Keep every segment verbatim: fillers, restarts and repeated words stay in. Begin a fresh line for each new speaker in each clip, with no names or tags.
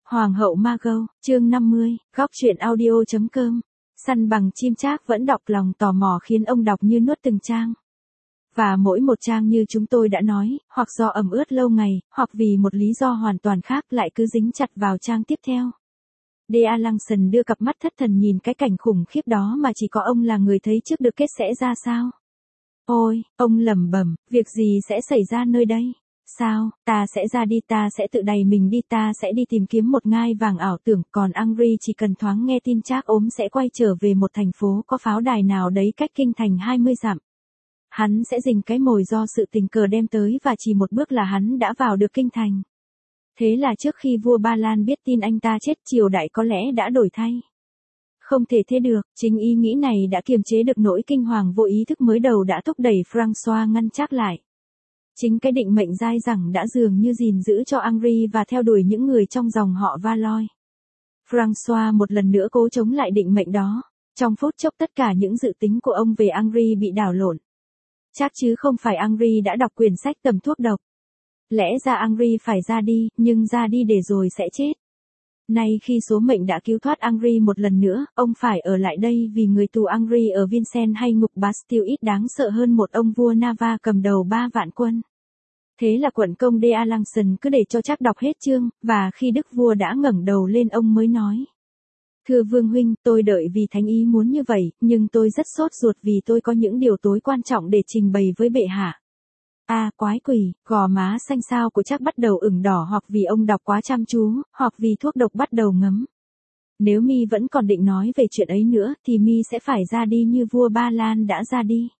Hoàng hậu Margot, chương năm mươi, góc truyện audio.com. Săn bằng chim chác vẫn đọc lòng tò mò khiến ông đọc như nuốt từng trang. Và mỗi một trang như chúng tôi đã nói, hoặc do ẩm ướt lâu ngày, hoặc vì một lý do hoàn toàn khác lại cứ dính chặt vào trang tiếp theo. Dea Langson đưa cặp mắt thất thần nhìn cái cảnh khủng khiếp đó mà chỉ có ông là người thấy trước được kết sẽ ra sao. Ôi, ông lẩm bẩm, việc gì sẽ xảy ra nơi đây? Sao, ta sẽ ra đi, ta sẽ tự đày mình đi, ta sẽ đi tìm kiếm một ngai vàng ảo tưởng, còn Angry chỉ cần thoáng nghe tin Trác ốm sẽ quay trở về một thành phố có pháo đài nào đấy cách kinh thành hai mươi dặm. Hắn sẽ rình cái mồi do sự tình cờ đem tới và chỉ một bước là hắn đã vào được kinh thành. Thế là trước khi vua Ba Lan biết tin anh ta chết, triều đại có lẽ đã đổi thay. Không thể thế được, chính ý nghĩ này đã kiềm chế được nỗi kinh hoàng vô ý thức mới đầu đã thúc đẩy François ngăn Trác lại. Chính cái định mệnh dai dẳng đã dường như gìn giữ cho Angry và theo đuổi những người trong dòng họ Valois. François một lần nữa cố chống lại định mệnh đó. Trong phút chốc tất cả những dự tính của ông về Angry bị đảo lộn. Chắc chứ không phải Angry đã đọc quyển sách tầm thuốc độc. Lẽ ra Angry phải ra đi, nhưng ra đi để rồi sẽ chết. Nay khi số mệnh đã cứu thoát Angry một lần nữa, ông phải ở lại đây vì người tù Angry ở Vincennes hay ngục Bastille ít đáng sợ hơn một ông vua Navarre cầm đầu ba vạn quân. Thế là quận công Dea Langson cứ để cho Trác đọc hết chương, và khi đức vua đã ngẩng đầu lên ông mới nói. Thưa vương huynh, tôi đợi vì thánh ý muốn như vậy, nhưng tôi rất sốt ruột vì tôi có những điều tối quan trọng để trình bày với bệ hạ. À, quái quỷ, gò má xanh xao của Trác bắt đầu ửng đỏ hoặc vì ông đọc quá chăm chú, hoặc vì thuốc độc bắt đầu ngấm. Nếu mi vẫn còn định nói về chuyện ấy nữa, thì mi sẽ phải ra đi như vua Ba Lan đã ra đi.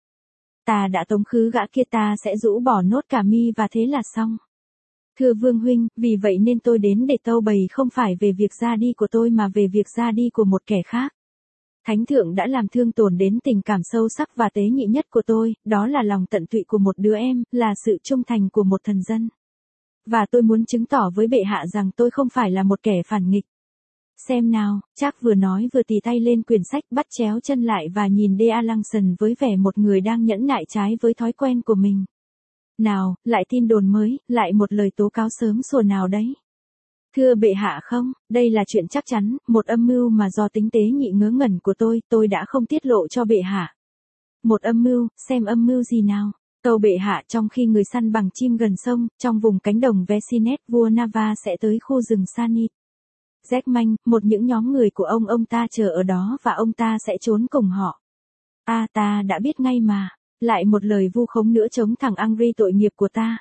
Ta đã tống khứ gã kia, ta sẽ rũ bỏ nốt cả mi và thế là xong. Thưa vương huynh, vì vậy nên tôi đến để tâu bày không phải về việc ra đi của tôi mà về việc ra đi của một kẻ khác. Thánh thượng đã làm thương tổn đến tình cảm sâu sắc và tế nhị nhất của tôi, đó là lòng tận tụy của một đứa em, là sự trung thành của một thần dân. Và tôi muốn chứng tỏ với bệ hạ rằng tôi không phải là một kẻ phản nghịch. Xem nào, Trác vừa nói vừa tì tay lên quyển sách, bắt chéo chân lại và nhìn Dea Langson với vẻ một người đang nhẫn nại trái với thói quen của mình. Nào, lại tin đồn mới, lại một lời tố cáo sớm sủa nào đấy. Thưa bệ hạ không, đây là chuyện chắc chắn, một âm mưu mà do tính tế nhị ngớ ngẩn của tôi, tôi đã không tiết lộ cho bệ hạ. Một âm mưu, xem âm mưu gì nào. Tâu bệ hạ, trong khi người săn bằng chim gần sông, trong vùng cánh đồng Vesinet, vua Navarre sẽ tới khu rừng Sanit. Jack Manh, một những nhóm người của ông, ông ta chờ ở đó và ông ta sẽ trốn cùng họ. À, ta đã biết ngay mà. Lại một lời vu khống nữa chống thằng Angry tội nghiệp của ta.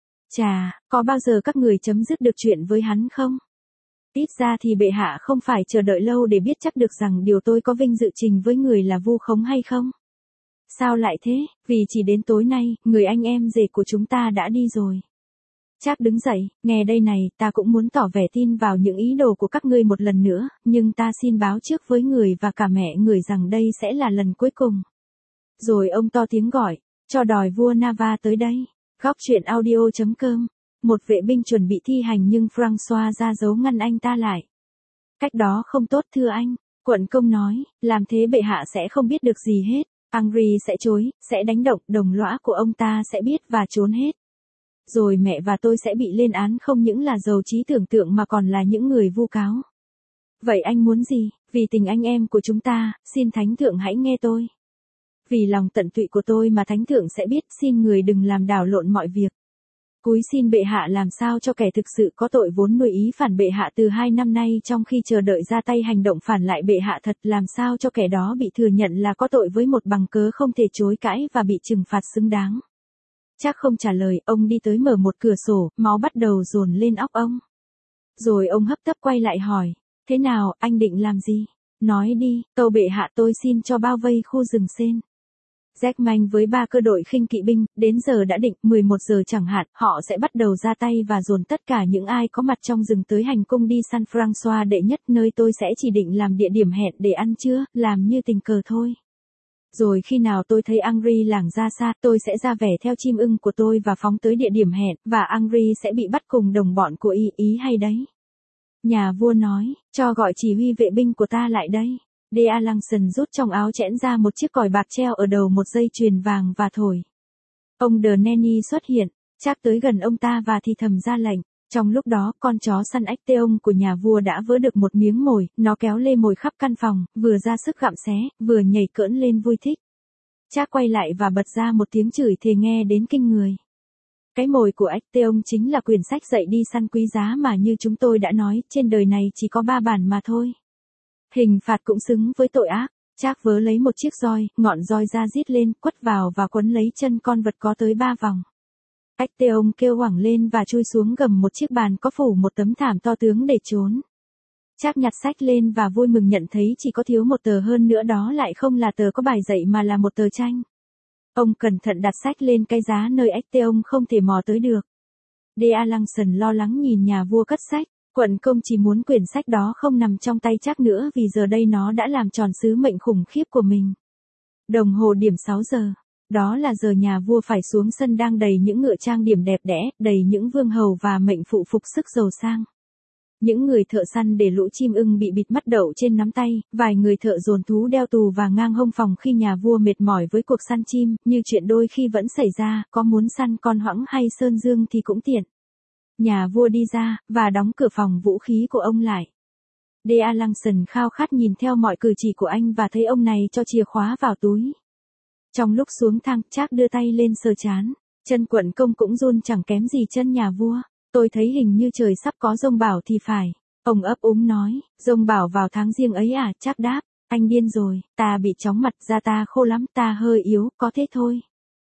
Chà, có bao giờ các người chấm dứt được chuyện với hắn không? Ít ra thì bệ hạ không phải chờ đợi lâu để biết chắc được rằng điều tôi có vinh dự trình với người là vu khống hay không? Sao lại thế? Vì chỉ đến tối nay, người anh em rể của chúng ta đã đi rồi. Trác đứng dậy, nghe đây này, ta cũng muốn tỏ vẻ tin vào những ý đồ của các ngươi một lần nữa, nhưng ta xin báo trước với người và cả mẹ người rằng đây sẽ là lần cuối cùng. Rồi ông to tiếng gọi, cho đòi vua Navarre tới đây. Góc truyện audio.com. Một vệ binh chuẩn bị thi hành nhưng François ra dấu ngăn anh ta lại. Cách đó không tốt thưa anh, quận công nói, làm thế bệ hạ sẽ không biết được gì hết. Angry sẽ chối, sẽ đánh động, đồng lõa của ông ta sẽ biết và trốn hết. Rồi mẹ và tôi sẽ bị lên án không những là giàu trí tưởng tượng mà còn là những người vu cáo. Vậy anh muốn gì? Vì tình anh em của chúng ta, xin thánh thượng hãy nghe tôi. Vì lòng tận tụy của tôi mà thánh thượng sẽ biết, xin người đừng làm đảo lộn mọi việc. Cúi xin bệ hạ làm sao cho kẻ thực sự có tội vốn nuôi ý phản bệ hạ từ hai năm nay trong khi chờ đợi ra tay hành động phản lại bệ hạ thật, làm sao cho kẻ đó bị thừa nhận là có tội với một bằng cớ không thể chối cãi và bị trừng phạt xứng đáng. Trác không trả lời, ông đi tới mở một cửa sổ, máu bắt đầu dồn lên óc ông. Rồi ông hấp tấp quay lại hỏi, thế nào, anh định làm gì? Nói đi, tâu bệ hạ, tôi xin cho bao vây khu rừng Sen. Jack Manh với ba cơ đội khinh kỵ binh, đến giờ đã định, mười một giờ chẳng hạn, họ sẽ bắt đầu ra tay và dồn tất cả những ai có mặt trong rừng tới hành cung đi San François đệ nhất, nơi tôi sẽ chỉ định làm địa điểm hẹn để ăn trưa, làm như tình cờ thôi. Rồi khi nào tôi thấy Angry lảng ra xa, tôi sẽ ra vẻ theo chim ưng của tôi và phóng tới địa điểm hẹn, và Angry sẽ bị bắt cùng đồng bọn của y, ý hay đấy. Nhà vua nói, cho gọi chỉ huy vệ binh của ta lại đây. Dea Langson rút trong áo chẽn ra một chiếc còi bạc treo ở đầu một dây chuyền vàng và thổi. Ông De Nenny xuất hiện, Trác tới gần ông ta và thì thầm ra lệnh. Trong lúc đó, con chó săn Actaeon của nhà vua đã vớ được một miếng mồi, nó kéo lê mồi khắp căn phòng, vừa ra sức gặm xé, vừa nhảy cỡn lên vui thích. Trác quay lại và bật ra một tiếng chửi thề nghe đến kinh người. Cái mồi của Actaeon chính là quyển sách dạy đi săn quý giá mà như chúng tôi đã nói, trên đời này chỉ có ba bản mà thôi. Hình phạt cũng xứng với tội ác. Trác vớ lấy một chiếc roi, ngọn roi ra rít lên, quất vào và quấn lấy chân con vật có tới ba vòng. Actaeon kêu hoảng lên và chui xuống gầm một chiếc bàn có phủ một tấm thảm to tướng để trốn. Trác nhặt sách lên và vui mừng nhận thấy chỉ có thiếu một tờ, hơn nữa đó lại không là tờ có bài dạy mà là một tờ tranh. Ông cẩn thận đặt sách lên cái giá nơi Actaeon không thể mò tới được. Dea Langston lo lắng nhìn nhà vua cất sách. Quận công chỉ muốn quyển sách đó không nằm trong tay Trác nữa vì giờ đây nó đã làm tròn sứ mệnh khủng khiếp của mình. Đồng hồ điểm sáu giờ. Đó là giờ nhà vua phải xuống sân đang đầy những ngựa trang điểm đẹp đẽ, đầy những vương hầu và mệnh phụ phục sức giàu sang. Những người thợ săn để lũ chim ưng bị bịt mắt đậu trên nắm tay, vài người thợ dồn thú đeo tù và ngang hông phòng khi nhà vua mệt mỏi với cuộc săn chim, như chuyện đôi khi vẫn xảy ra, có muốn săn con hoãng hay sơn dương thì cũng tiện. Nhà vua đi ra, và đóng cửa phòng vũ khí của ông lại. Dea Langston khao khát nhìn theo mọi cử chỉ của anh và thấy ông này cho chìa khóa vào túi. Trong lúc xuống thang, Trác đưa tay lên sờ trán. Chân quận công cũng run chẳng kém gì chân nhà vua. Tôi thấy hình như trời sắp có giông bão thì phải. Ông ấp úng nói, giông bão vào tháng giêng ấy à? Trác đáp, anh điên rồi, ta bị chóng mặt, da ta khô lắm, ta hơi yếu, có thế thôi.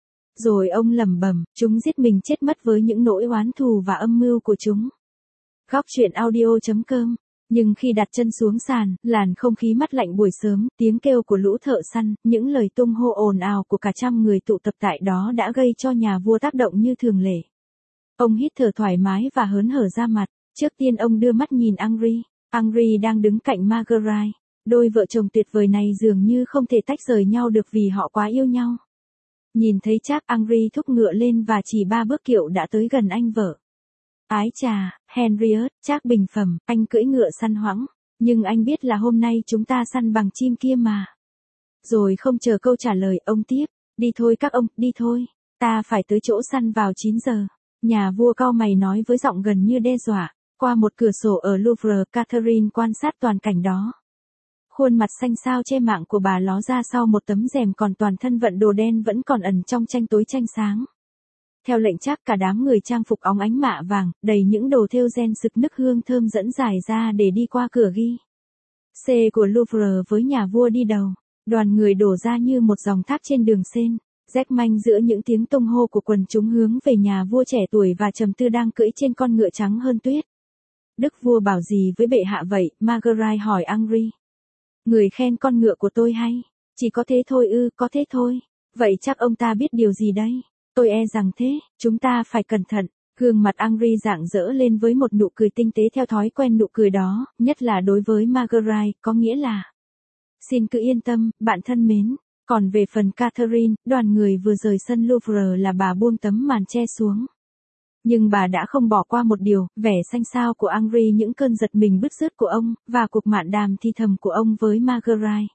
Rồi ông lẩm bẩm, chúng giết mình chết mất với những nỗi oán thù và âm mưu của chúng. Góc truyện audio chấm com. Nhưng khi đặt chân xuống sàn, làn không khí mát lạnh buổi sớm, tiếng kêu của lũ thợ săn, những lời tung hô ồn ào của cả trăm người tụ tập tại đó đã gây cho nhà vua tác động như thường lệ. Ông hít thở thoải mái và hớn hở ra mặt. Trước tiên ông đưa mắt nhìn Angry. Angry đang đứng cạnh Marguerite. Đôi vợ chồng tuyệt vời này dường như không thể tách rời nhau được vì họ quá yêu nhau. Nhìn thấy Trác, Angry thúc ngựa lên và chỉ ba bước kiệu đã tới gần anh vợ. Ái chà, Henriette, Trác bình phẩm, anh cưỡi ngựa săn hoãng. Nhưng anh biết là hôm nay chúng ta săn bằng chim kia mà. Rồi không chờ câu trả lời, ông tiếp. Đi thôi các ông, đi thôi. Ta phải tới chỗ săn vào chín giờ. Nhà vua cau mày nói với giọng gần như đe dọa. Qua một cửa sổ ở Louvre, Catherine quan sát toàn cảnh đó. Khuôn mặt xanh xao che mạng của bà ló ra sau một tấm rèm, còn toàn thân vận đồ đen vẫn còn ẩn trong tranh tối tranh sáng. Theo lệnh Trác, cả đám người trang phục óng ánh mạ vàng, đầy những đồ thêu ren sực nức hương thơm dẫn dài ra để đi qua cửa ghi C của Louvre với nhà vua đi đầu. Đoàn người đổ ra như một dòng thác trên đường Seine, rách manh giữa những tiếng tung hô của quần chúng hướng về nhà vua trẻ tuổi và trầm tư đang cưỡi trên con ngựa trắng hơn tuyết. Đức vua bảo gì với bệ hạ vậy? Marguerite hỏi Angry. Người khen con ngựa của tôi hay? Chỉ có thế thôi ư? Có thế thôi. Vậy chắc ông ta biết điều gì đây? Tôi e rằng thế, chúng ta phải cẩn thận. Gương mặt Angry rạng rỡ lên với một nụ cười tinh tế theo thói quen nụ cười đó, nhất là đối với Marguerite, có nghĩa là xin cứ yên tâm, bạn thân mến. Còn về phần Catherine, đoàn người vừa rời sân Louvre là bà buông tấm màn che xuống. Nhưng bà đã không bỏ qua một điều, vẻ xanh xao của Angry, những cơn giật mình bứt rứt của ông, và cuộc mạn đàm thi thầm của ông với Marguerite.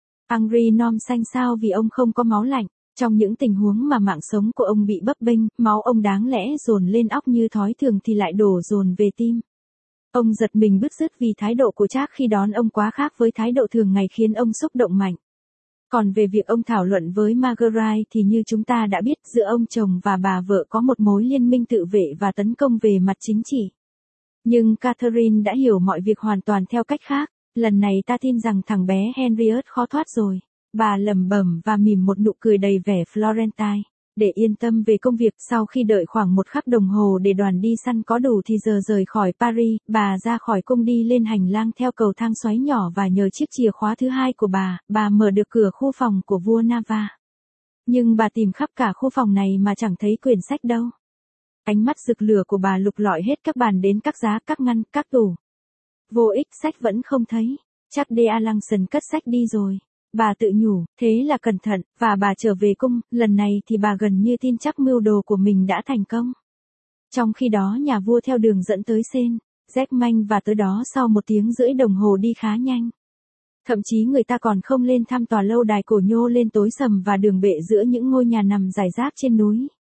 Angry nom xanh xao vì ông không có máu lạnh. Trong những tình huống mà mạng sống của ông bị bấp bênh, máu ông đáng lẽ dồn lên óc như thói thường thì lại đổ dồn về tim. Ông giật mình bứt rứt vì thái độ của Trác khi đón ông quá khác với thái độ thường ngày khiến ông xúc động mạnh. Còn về việc ông thảo luận với Marguerite thì như chúng ta đã biết, giữa ông chồng và bà vợ có một mối liên minh tự vệ và tấn công về mặt chính trị. Nhưng Catherine đã hiểu mọi việc hoàn toàn theo cách khác. Lần này ta tin rằng thằng bé Henriette khó thoát rồi. Bà lẩm bẩm và mỉm một nụ cười đầy vẻ Florentine. Để yên tâm về công việc, sau khi đợi khoảng một khắc đồng hồ để đoàn đi săn có đủ thì giờ rời khỏi Paris, bà ra khỏi cung đi lên hành lang theo cầu thang xoáy nhỏ và nhờ chiếc chìa khóa thứ hai của bà, bà mở được cửa khu phòng của vua Nava. Nhưng bà tìm khắp cả khu phòng này mà chẳng thấy quyển sách đâu. Ánh mắt rực lửa của bà lục lọi hết các bàn đến các giá, các ngăn, các tủ. Vô ích, sách vẫn không thấy. Chắc Dea Langston cất sách đi rồi. Bà tự nhủ, thế là cẩn thận, và bà trở về cung, lần này thì bà gần như tin chắc mưu đồ của mình đã thành công. Trong khi đó nhà vua theo đường dẫn tới Seine, rách manh và tới đó sau một tiếng rưỡi đồng hồ đi khá nhanh. Thậm chí người ta còn không lên thăm tòa lâu đài cổ nhô lên tối sầm và đường bệ giữa những ngôi nhà nằm rải rác trên núi.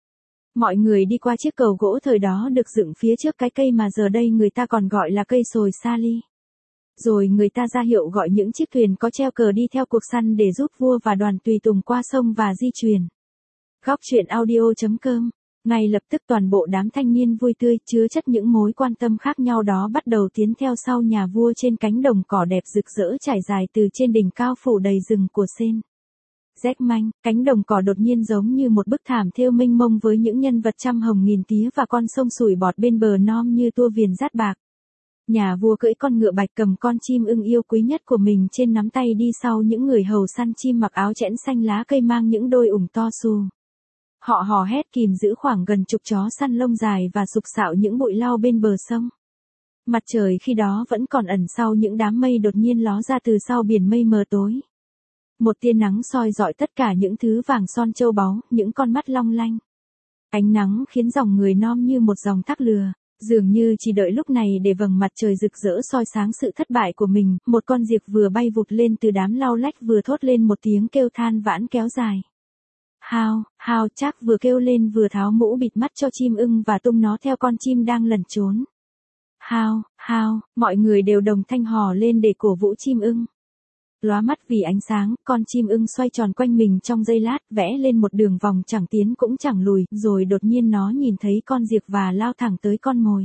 Mọi người đi qua chiếc cầu gỗ thời đó được dựng phía trước cái cây mà giờ đây người ta còn gọi là cây sồi sa ly. Rồi người ta ra hiệu gọi những chiếc thuyền có treo cờ đi theo cuộc săn để giúp vua và đoàn tùy tùng qua sông và di chuyển. Góc truyện audio.com. Ngay lập tức toàn bộ đám thanh niên vui tươi chứa chất những mối quan tâm khác nhau đó bắt đầu tiến theo sau nhà vua trên cánh đồng cỏ đẹp rực rỡ trải dài từ trên đỉnh cao phủ đầy rừng của sen. Rách manh, cánh đồng cỏ đột nhiên giống như một bức thảm thêu mênh mông với những nhân vật trăm hồng nghìn tía và con sông sủi bọt bên bờ non như tua viền dát bạc. Nhà vua cưỡi con ngựa bạch cầm con chim ưng yêu quý nhất của mình trên nắm tay đi sau những người hầu săn chim mặc áo chẽn xanh lá cây mang những đôi ủng to xù. Họ hò hét kìm giữ khoảng gần chục chó săn lông dài và sục sạo những bụi lau bên bờ sông. Mặt trời khi đó vẫn còn ẩn sau những đám mây đột nhiên ló ra từ sau biển mây mờ tối. Một tia nắng soi rọi tất cả những thứ vàng son châu báu, những con mắt long lanh. Ánh nắng khiến dòng người non như một dòng thác lừa, dường như chỉ đợi lúc này để vầng mặt trời rực rỡ soi sáng sự thất bại của mình. Một con diệp vừa bay vụt lên từ đám lau lách vừa thốt lên một tiếng kêu than vãn kéo dài. Hao, hao chắc vừa kêu lên vừa tháo mũ bịt mắt cho chim ưng và tung nó theo con chim đang lẩn trốn. Hao, hao, mọi người đều đồng thanh hò lên để cổ vũ chim ưng. Lóa mắt vì ánh sáng, con chim ưng xoay tròn quanh mình trong giây lát, vẽ lên một đường vòng chẳng tiến cũng chẳng lùi, rồi đột nhiên nó nhìn thấy con diệp và lao thẳng tới con mồi.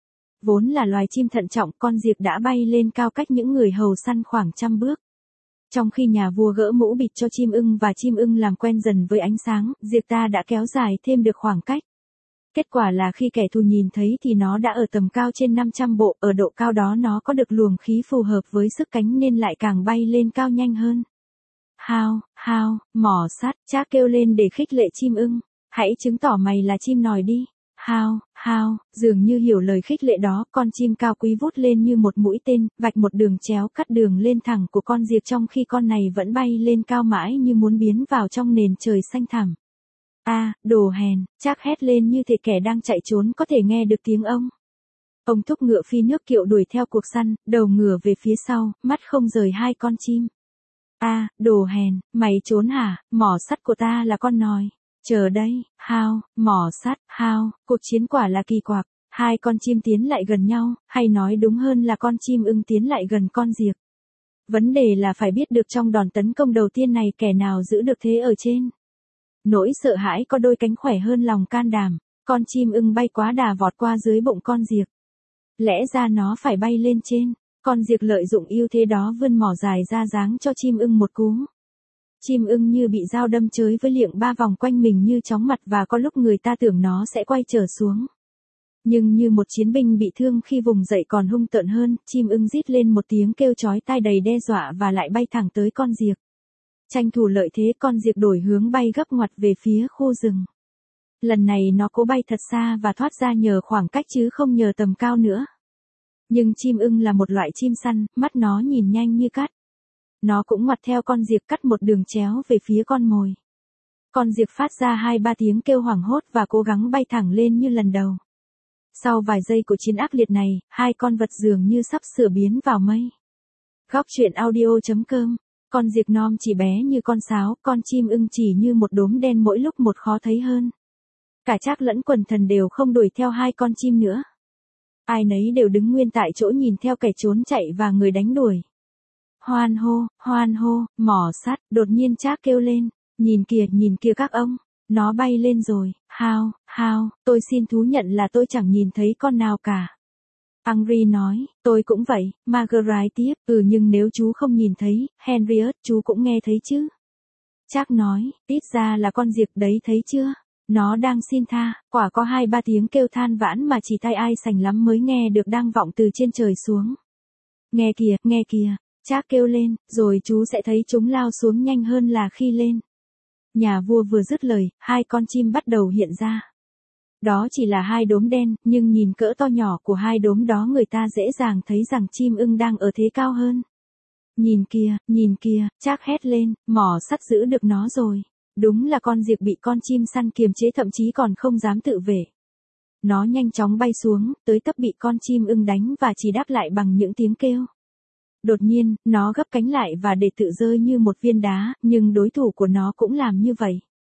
Vốn là loài chim thận trọng, con diệp đã bay lên cao cách những người hầu săn khoảng trăm bước. Trong khi nhà vua gỡ mũ bịt cho chim ưng và chim ưng làm quen dần với ánh sáng, diệp ta đã kéo dài thêm được khoảng cách. Kết quả là khi kẻ thù nhìn thấy thì nó đã ở tầm cao trên năm trăm bộ, ở độ cao đó nó có được luồng khí phù hợp với sức cánh nên lại càng bay lên cao nhanh hơn. Hao, hao, mỏ sắt, Trác kêu lên để khích lệ chim ưng, hãy chứng tỏ mày là chim nòi đi. Hao, hao, dường như hiểu lời khích lệ đó, con chim cao quý vút lên như một mũi tên, vạch một đường chéo cắt đường lên thẳng của con diệp trong khi con này vẫn bay lên cao mãi như muốn biến vào trong nền trời xanh thẳm. A, à, đồ hèn, Trác hét lên như thể kẻ đang chạy trốn có thể nghe được tiếng ông. Ông thúc ngựa phi nước kiệu đuổi theo cuộc săn, đầu ngửa về phía sau, mắt không rời hai con chim. A, à, đồ hèn, mày trốn hả, mỏ sắt của ta là con nòi. Chờ đây, hao, mỏ sắt, hao, cuộc chiến quả là kỳ quặc. Hai con chim tiến lại gần nhau, hay nói đúng hơn là con chim ưng tiến lại gần con diệp. Vấn đề là phải biết được trong đòn tấn công đầu tiên này kẻ nào giữ được thế ở trên. Nỗi sợ hãi có đôi cánh khỏe hơn lòng can đảm, con chim ưng bay quá đà vọt qua dưới bụng con diệp. Lẽ ra nó phải bay lên trên, con diệp lợi dụng ưu thế đó vươn mỏ dài ra giáng cho chim ưng một cú. Chim ưng như bị dao đâm chới với liệng ba vòng quanh mình như chóng mặt và có lúc người ta tưởng nó sẽ quay trở xuống. Nhưng như một chiến binh bị thương khi vùng dậy còn hung tợn hơn, chim ưng rít lên một tiếng kêu chói tai đầy đe dọa và lại bay thẳng tới con diệp. Tranh thủ lợi thế con diệp đổi hướng bay gấp ngoặt về phía khu rừng. Lần này nó cố bay thật xa và thoát ra nhờ khoảng cách chứ không nhờ tầm cao nữa. Nhưng chim ưng là một loại chim săn, mắt nó nhìn nhanh như cắt. Nó cũng ngoặt theo con diệp cắt một đường chéo về phía con mồi. Con diệp phát ra hai ba tiếng kêu hoảng hốt và cố gắng bay thẳng lên như lần đầu. Sau vài giây của chiến ác liệt này, hai con vật dường như sắp sửa biến vào mây. Góc truyện audio.com. Con diệp non chỉ bé như con sáo, con chim ưng chỉ như một đốm đen mỗi lúc một khó thấy hơn. Cả Trác lẫn quần thần đều không đuổi theo hai con chim nữa. Ai nấy đều đứng nguyên tại chỗ nhìn theo kẻ trốn chạy và người đánh đuổi. Hoan hô, hoan hô, mỏ sắt, đột nhiên Trác kêu lên, nhìn kìa, nhìn kìa các ông, nó bay lên rồi, hao, hao, tôi xin thú nhận là tôi chẳng nhìn thấy con nào cả. Henry nói, tôi cũng vậy, Marguerite tiếp, ừ nhưng nếu chú không nhìn thấy, Henriette, chú cũng nghe thấy chứ. Trác nói, ít ra là con diệp đấy thấy chưa, nó đang xin tha, quả có hai ba tiếng kêu than vãn mà chỉ tai ai sành lắm mới nghe được đang vọng từ trên trời xuống. Nghe kìa, nghe kìa, Trác kêu lên, rồi chú sẽ thấy chúng lao xuống nhanh hơn là khi lên. Nhà vua vừa dứt lời, hai con chim bắt đầu hiện ra. Đó chỉ là hai đốm đen, nhưng nhìn cỡ to nhỏ của hai đốm đó người ta dễ dàng thấy rằng chim ưng đang ở thế cao hơn. Nhìn kìa, nhìn kìa, Trác hét lên, mỏ sắt giữ được nó rồi. Đúng là con diệp bị con chim săn kiềm chế thậm chí còn không dám tự vệ. Nó nhanh chóng bay xuống, tới tấp bị con chim ưng đánh và chỉ đáp lại bằng những tiếng kêu. Đột nhiên, nó gấp cánh lại và để tự rơi như một viên đá, nhưng đối thủ của nó cũng làm như vậy.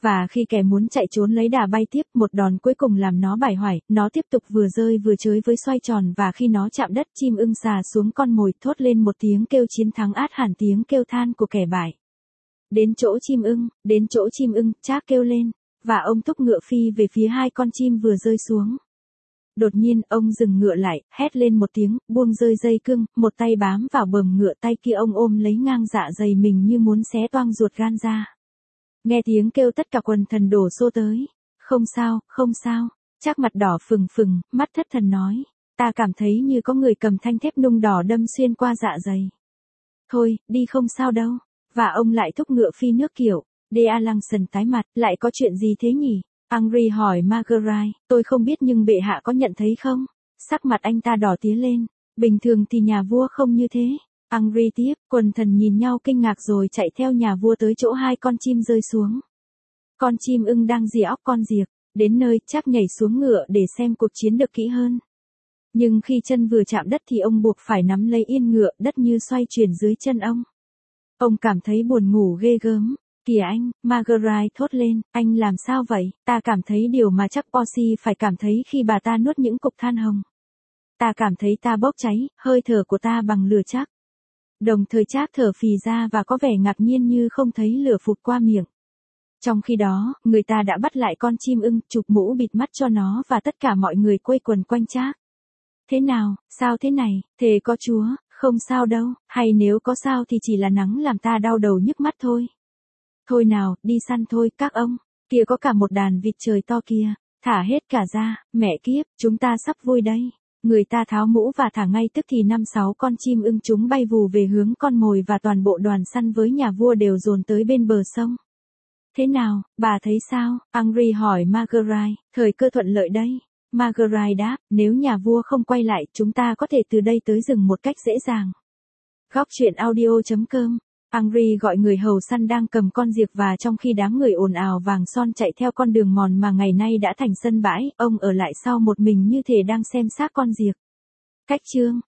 Và khi kẻ muốn chạy trốn lấy đà bay tiếp, một đòn cuối cùng làm nó bại hoại, nó tiếp tục vừa rơi vừa chới với xoay tròn và khi nó chạm đất, chim ưng xà xuống con mồi, thốt lên một tiếng kêu chiến thắng át hẳn tiếng kêu than của kẻ bại. Đến chỗ chim ưng, đến chỗ chim ưng, Trác kêu lên, và ông thúc ngựa phi về phía hai con chim vừa rơi xuống. Đột nhiên, ông dừng ngựa lại, hét lên một tiếng, buông rơi dây cương, một tay bám vào bờm ngựa, tay kia ông ôm lấy ngang dạ dày mình như muốn xé toang ruột gan ra. Nghe tiếng kêu tất cả quần thần đổ xô tới. Không sao, không sao. Trác mặt đỏ phừng phừng, mắt thất thần nói. Ta cảm thấy như có người cầm thanh thép nung đỏ đâm xuyên qua dạ dày. Thôi, đi không sao đâu. Và ông lại thúc ngựa phi nước kiểu. Dea Langston tái mặt, lại có chuyện gì thế nhỉ? Angry hỏi Marguerite, tôi không biết nhưng bệ hạ có nhận thấy không? Sắc mặt anh ta đỏ tía lên. Bình thường thì nhà vua không như thế. Angry tiếp, quần thần nhìn nhau kinh ngạc rồi chạy theo nhà vua tới chỗ hai con chim rơi xuống. Con chim ưng đang rỉa óc con diệc, đến nơi Trác nhảy xuống ngựa để xem cuộc chiến được kỹ hơn. Nhưng khi chân vừa chạm đất thì ông buộc phải nắm lấy yên ngựa, đất như xoay chuyển dưới chân ông. Ông cảm thấy buồn ngủ ghê gớm. Kìa anh, Marguerite thốt lên, anh làm sao vậy? Ta cảm thấy điều mà chắc Percy phải cảm thấy khi bà ta nuốt những cục than hồng. Ta cảm thấy ta bốc cháy, hơi thở của ta bằng lửa chắc. Đồng thời Trác thở phì ra và có vẻ ngạc nhiên như không thấy lửa phụt qua miệng. Trong khi đó, người ta đã bắt lại con chim ưng, chụp mũ bịt mắt cho nó và tất cả mọi người quây quần quanh Trác. Thế nào, sao thế này, thề có Chúa, không sao đâu, hay nếu có sao thì chỉ là nắng làm ta đau đầu nhức mắt thôi. Thôi nào, đi săn thôi, các ông, kia có cả một đàn vịt trời to kia, thả hết cả ra, mẹ kiếp, chúng ta sắp vui đây. Người ta tháo mũ và thả ngay tức thì năm sáu con chim ưng chúng bay vù về hướng con mồi và toàn bộ đoàn săn với nhà vua đều dồn tới bên bờ sông. Thế nào, bà thấy sao? Angry hỏi Marguerite, thời cơ thuận lợi đây. Marguerite đáp, nếu nhà vua không quay lại, chúng ta có thể từ đây tới rừng một cách dễ dàng. Góc truyện audio chấm com. Angry gọi người hầu săn đang cầm con diệc và trong khi đám người ồn ào vàng son chạy theo con đường mòn mà ngày nay đã thành sân bãi, ông ở lại sau một mình như thể đang xem xác con diệc. Cách chương